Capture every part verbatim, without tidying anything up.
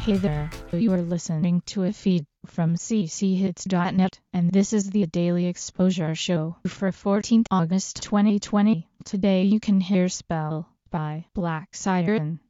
Hey there, you are listening to a feed from c c hits dot net, and this is the Daily Exposure Show for fourteenth August twenty twenty. Today you can hear Spell by Black Siren.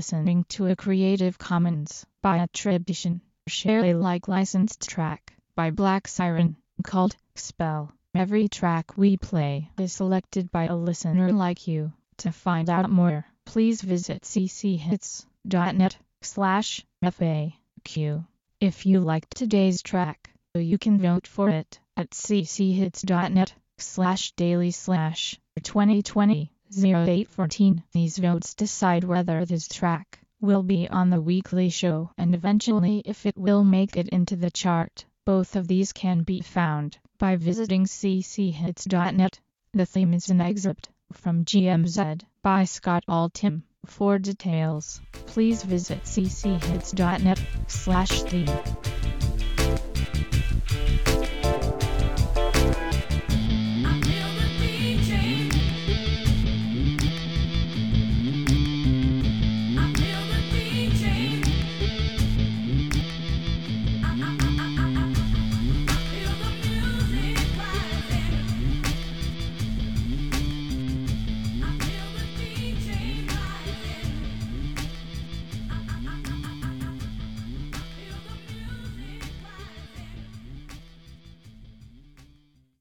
listening to a Creative Commons by attribution, share Alike licensed track by Black Siren called Spell. Every track we play is selected by a listener like you. To find out more, please visit cchits.net slash FAQ. If you liked today's track, you can vote for it at cchits.net slash daily slash 2020 0814. These votes decide whether this track will be on the weekly show and eventually if it will make it into the chart. Both of these can be found by visiting cchits.net. The theme is an excerpt from G M Z by Scott Altham. For details, please visit cchits.net slash theme.